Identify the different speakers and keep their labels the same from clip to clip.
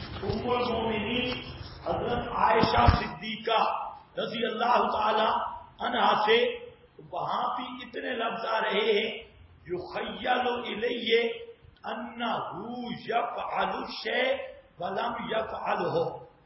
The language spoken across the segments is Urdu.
Speaker 1: ام المومنین حضرت عائشہ صدیقہ رضی اللہ تعالی عنہا سے وہاں بھی اتنے لفظ آ رہے ہیں یخیل الیہ انہ یفعل الشیء ولم یفعلہ.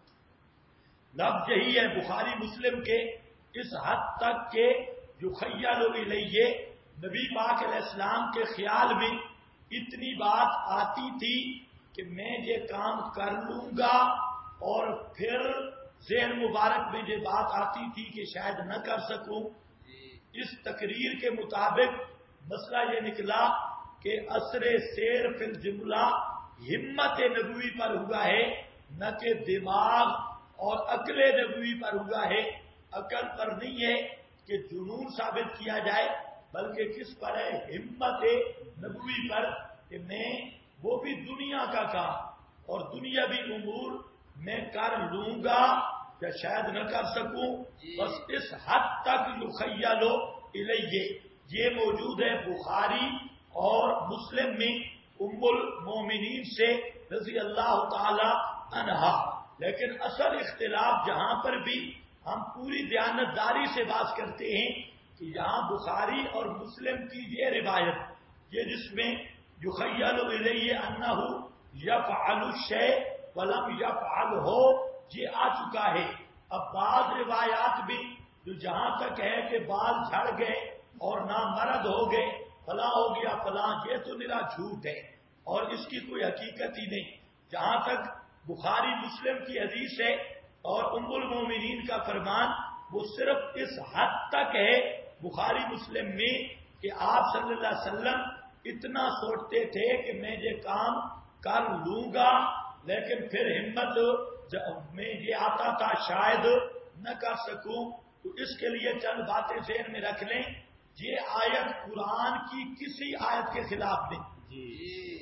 Speaker 1: لفظ یہی ہے بخاری مسلم کے اس حد تک کہ یخیل الیہ نبی پاک علیہ السلام کے خیال میں اتنی بات آتی تھی کہ میں یہ کام کر لوں گا، اور پھر ذہن مبارک میں یہ بات آتی تھی کہ شاید نہ کر سکوں. اس تقریر کے مطابق مسئلہ یہ نکلا کہ اثر سیر فی الجملہ ہمت نبوی پر ہوا ہے، نہ کہ دماغ اور عقل نبوی پر ہوا ہے. عقل پر نہیں ہے کہ جنون ثابت کیا جائے، بلکہ کس پر ہے؟ ہمت نبوی پر کہ میں وہ بھی دنیا کا کام اور دنیاوی امور میں کر لوں گا یا شاید نہ کر سکوں. بس اس حد تک یخیل الیہ یہ موجود ہے بخاری اور مسلم میں ام المومنین سے رضی اللہ تعالی عنہا. لیکن اصل اختلاف جہاں پر بھی ہم پوری دیانتداری سے بات کرتے ہیں کہ یہاں بخاری اور مسلم کی یہ روایت یہ جس میں یخیل الیہ انہ یفعل الشیء ولم یفعلہ یہ آ چکا ہے. اب بعض روایات بھی جو جہاں تک ہے کہ بال جھڑ گئے اور نامرد ہو گئے، فلاں ہو گیا فلاں، یہ تو نرا جھوٹ ہے اور اس کی کوئی حقیقت ہی نہیں. جہاں تک بخاری مسلم کی حدیث ہے اور ام المومنین کا فرمان وہ صرف اس حد تک ہے بخاری مسلم میں کہ آپ صلی اللہ علیہ وسلم اتنا سوچتے تھے کہ میں یہ کام کر لوں گا، لیکن پھر ہمت میں یہ آتا تھا شاید نہ کر سکوں. تو اس کے لیے چند باتیں ذہن میں رکھ لیں. یہ آیت قرآن کی کسی آیت کے خلاف نہیں.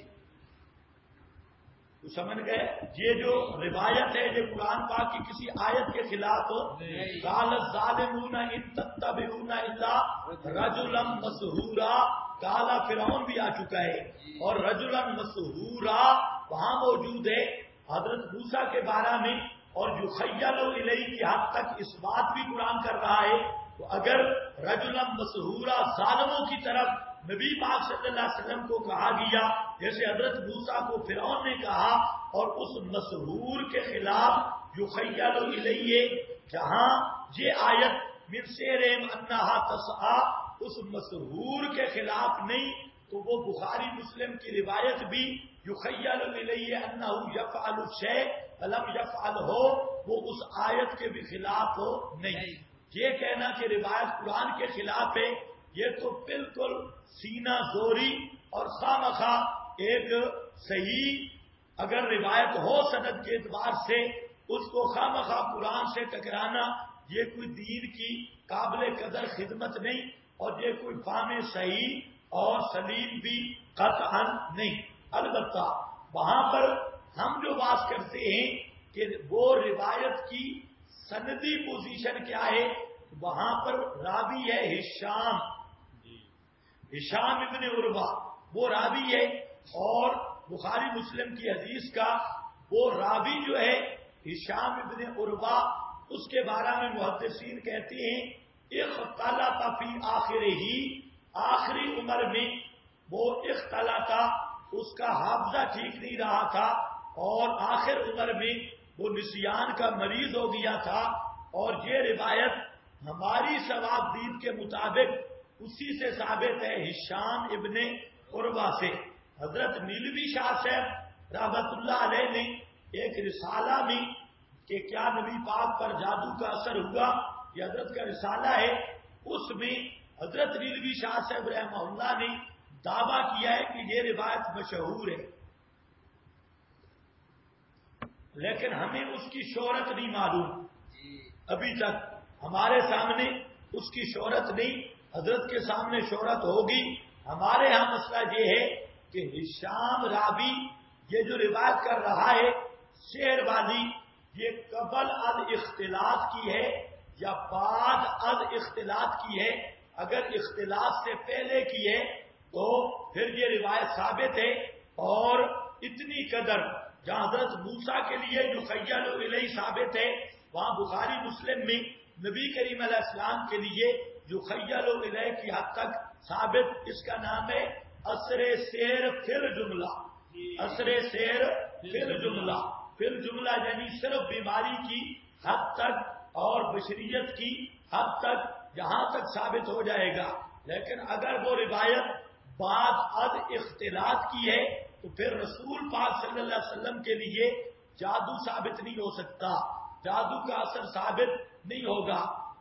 Speaker 1: تو سمجھ گئے؟ یہ جو روایت ہے یہ قرآن پاک کی کسی آیت کے خلاف قال الظالمون ان تتبعون الا رجلا مسحورا. کالا فرعون بھی آ چکا ہے اور رجلا مسحورا وہاں موجود ہے حضرت موسیٰ کے بارے میں، اور یخیل الیہ کی حد تک اس بات بھی قرآن کر رہا ہے. تو اگر رجلا مسحورا ظالموں کی طرف نبی پاک صلی اللہ علیہ وسلم کو کہا گیا جیسے حضرت موسیٰ کو فرعون نے کہا، اور اس مسحور کے خلاف یخیل الیہ جہاں یہ آیت من سحرہم انہا تسعی اس مسحور کے خلاف نہیں، تو وہ بخاری مسلم کی روایت بھی یخیل الیہ انہ یفعل الشیء ولم یفعلہ وہ اس آیت کے بھی خلاف نہیں. یہ کہنا کہ روایت قرآن کے خلاف ہے یہ تو بالکل سینہ زوری اور خواہ ایک صحیح اگر روایت ہو سند کے اعتبار سے اس کو خواہ قرآن سے ٹکرانا یہ کوئی دین کی قابل قدر خدمت نہیں، اور یہ کوئی فہم صحیح اور سلیم بھی قطعا نہیں. البتہ وہاں پر ہم جو بات کرتے ہیں کہ وہ روایت کی سندی پوزیشن کیا ہے، وہاں پر راوی ہے ہشام ابن عروہ وہ راوی ہے، اور بخاری مسلم کی حدیث کا وہ راوی جو ہے ہشام ابن عروہ اس کے بارے میں محدثین کہتے ہیں اختلط فی آخرہ آخری عمر میں وہ اختلط اس کا حافظہ ٹھیک نہیں رہا تھا اور آخر عمر میں وہ نسیان کا مریض ہو گیا تھا. اور یہ روایت ہماری ثواب دین کے مطابق اسی سے ثابت ہے ہشام ابن عروہ سے. حضرت نیلوی شاہ صاحب رحمت اللہ علیہ نے ایک رسالہ میں کہ کیا نبی پاک پر جادو کا اثر ہوا، یہ حضرت کا رسالہ ہے، اس میں حضرت نیلوی شاہ صاحب رحمہ اللہ نے دعویٰ کیا ہے کہ یہ روایت مشہور ہے، لیکن ہمیں اس کی شہرت نہیں معلوم. ابھی تک ہمارے سامنے اس کی شہرت نہیں، حضرت کے سامنے شہرت ہوگی. ہمارے ہاں مسئلہ یہ ہے کہ ہشام راوی یہ جو روایت کر رہا ہے شعر بازی یہ قبل از اختلاط کی ہے یا بعد از اختلاط کی ہے. اگر اختلاط سے پہلے کی ہے تو پھر یہ روایت ثابت ہے، اور اتنی قدر جہاں حضرت موسیٰ کے لیے یخیل الیہ ثابت ہے، وہاں بخاری مسلم میں نبی کریم علیہ السلام کے لیے یخیل الیہ کی حد تک ثابت، اس کا نام ہے اثر سیر فی الجملہ. اثر سیر فی الجملہ، فی الجملہ یعنی صرف بیماری کی حد تک اور بشریت کی حد تک جہاں تک ثابت ہو جائے گا. لیکن اگر وہ روایت بعد از اختلاط کی ہے تو پھر رسول پاک صلی اللہ علیہ وسلم کے لیے جادو ثابت نہیں ہو سکتا، جادو کا اثر ثابت نہیں ہوگا.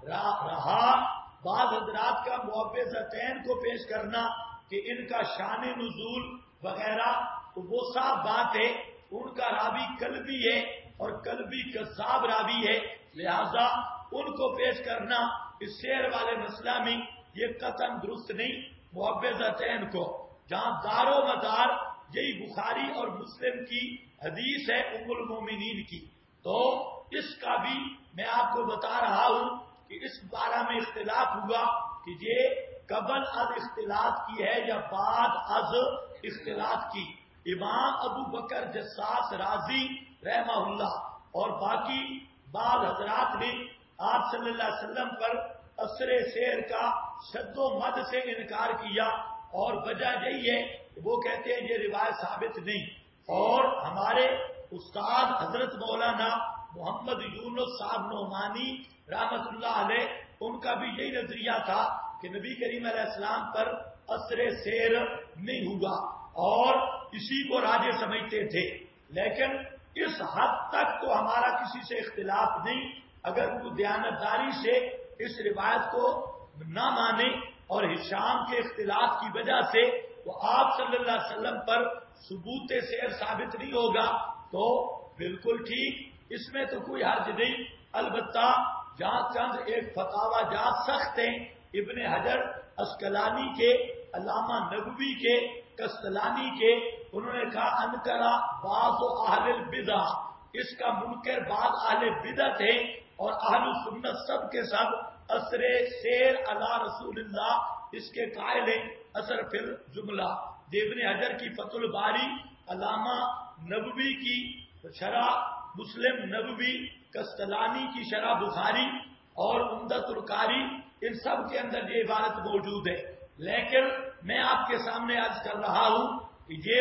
Speaker 1: رہا بعض حضرات کا معوذتین کو پیش کرنا کہ ان کا شان نزول وغیرہ، تو وہ صاف بات ہے، ان کا راوی قلبی ہے اور قلبی کذاب راوی ہے، لہذا ان کو پیش کرنا اس شعر والے مسئلہ میں یہ قطعاً درست نہیں. معوذتین کو جہاں دار و مدار یہی بخاری اور مسلم کی حدیث ہے ام المومنین کی، تو اس کا بھی میں آپ کو بتا رہا ہوں کہ اس بارے میں اختلاف ہوا کہ یہ قبل از اختلاط کی ہے یا بعد از اختلاط کی. امام ابو بکر جساس رازی رحمہ اللہ اور باقی بعض حضرات نے آپ صلی اللہ علیہ وسلم پر اثر سیر کا شد و مد سے انکار کیا، اور وجہ یہی ہے کہ وہ کہتے ہیں یہ روایت ثابت نہیں. اور ہمارے استاد حضرت مولانا محمد یونس صاحب نعمانی رحمت اللہ علیہ، ان کا بھی یہی نظریہ تھا کہ نبی کریم علیہ السلام پر اثر سیر نہیں ہوا اور اسی کو راجح سمجھتے تھے. لیکن اس حد تک تو ہمارا کسی سے اختلاف نہیں، اگر وہ دیانتداری سے اس روایت کو نہ مانے اور ہشام کے اختلاف کی وجہ سے وہ آپ صلی اللہ علیہ وسلم پر ثبوت سیر ثابت نہیں ہوگا تو بالکل ٹھیک، اس میں تو کوئی حرج نہیں. البتہ جہاں چند ایک فتاوی جات سخت ہیں، ابن حجر اسقلانی کے، علامہ نبوی کے، کستلانی کے، انہوں نے کہا انکرا بعض اہل البدع، اس کا منکر بعض اہل بدعت ہیں اور اہل سنت سب کے سب اثر سیر علی رسول اللہ اس کے قائل ہیں. اثر فی الجملہ ابن حجر کی فتح الباری، علامہ نبوی کی شرح مسلم نبوی، کستلانی کی شرح بخاری اور عمدۃ القاری، ان سب کے اندر یہ عبارت موجود ہے. لیکن میں آپ کے سامنے عرض کر رہا ہوں کہ یہ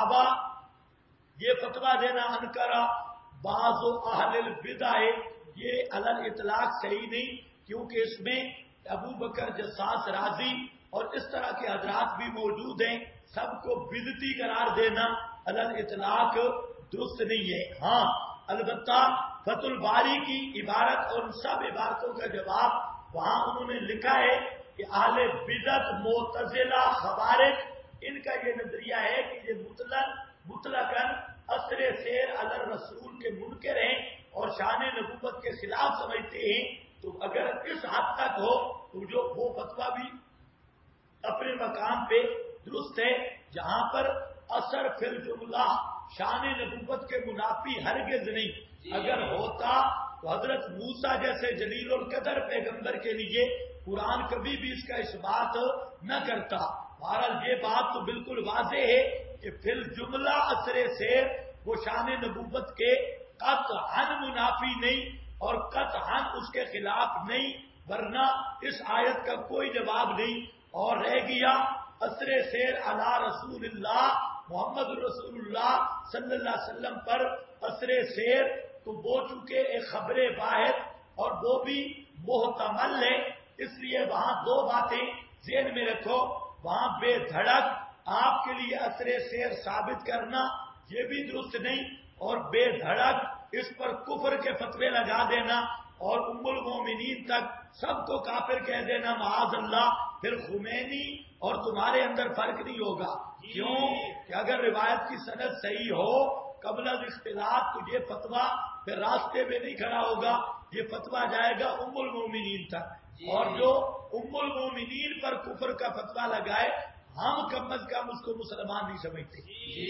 Speaker 1: فتویٰ دینا انکرا بعض اہل البدع ہے، یہ علی الاطلاق صحیح نہیں، کیونکہ اس میں ابو بکر جساس رازی اور اس طرح کے حضرات بھی موجود ہیں. سب کو بدعتی قرار دینا علی الاطلاق درست نہیں ہے. ہاں البتہ فتح الباری کی عبارت اور ان سب عبارتوں کا جواب وہاں انہوں نے لکھا ہے کہ اہل بدعت معتزلہ خوارج ان کا یہ نظریہ ہے کہ یہ مطلقاً اثر سیر علی الرسول کے منکر ہیں اور شان نبوت کے خلاف سمجھتے ہیں. تو اگر اس حد تک ہو تو جو وہ فتویٰ بھی اپنے مقام پہ درست ہے، جہاں پر اثر فی الجملہ شان نبوت کے منافی ہرگز نہیں. اگر ہوتا تو حضرت موسیٰ جیسے جلیل القدر پیغمبر کے لیے قرآن کبھی بھی اس کا اثبات نہ کرتا. بہرحال یہ بات تو بالکل واضح ہے کہ فی الجملہ اثر سیر وہ شان نبوت کے قطعاً منافی نہیں اور قطعاً اس کے خلاف نہیں، ورنہ اس آیت کا کوئی جواب نہیں. اور رہ گیا اثر سیر علی رسول اللہ محمد رسول اللہ صلی اللہ علیہ وسلم پر اثر سیر، تو وہ چونکہ ایک خبر واحد اور وہ بھی محتمل ہے، اس لیے وہاں دو باتیں ذہن میں رکھو. وہاں بے دھڑک آپ کے لیے اثر سیر ثابت کرنا یہ بھی درست نہیں، اور بے دھڑک اس پر کفر کے فتوے لگا دینا اور ام المومنین تک سب کو کافر کہہ دینا معاذ اللہ. پھر خمینی اور تمہارے اندر فرق نہیں ہوگا. کیوں کہ اگر روایت کی سند صحیح ہو قبل از اختلاط تو یہ فتویٰ پھر راستے میں نہیں کھڑا ہوگا، یہ فتویٰ جائے گا ام المومنین تک. اور جو ام المومنین پر کفر کا فتویٰ لگائے ہم کم از کم اس کو مسلمان نہیں سمجھتے.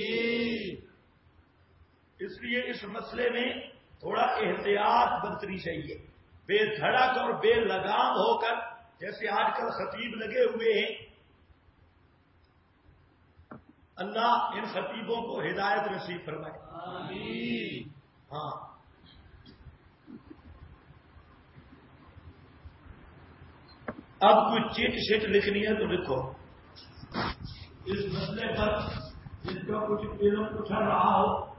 Speaker 1: اس لیے اس مسئلے میں تھوڑا احتیاط برتنی چاہیے. بے دھڑک اور بے لگام ہو کر جیسے آج کل خطیب لگے ہوئے ہیں اللہ ان خطیبوں کو ہدایت نصیب فرمائے. آمین. ہاں اب کچھ چیٹ شیٹ لکھنی ہے تو لکھو. اس مسئلے پر جس کا کچھ علم اچھل رہا ہو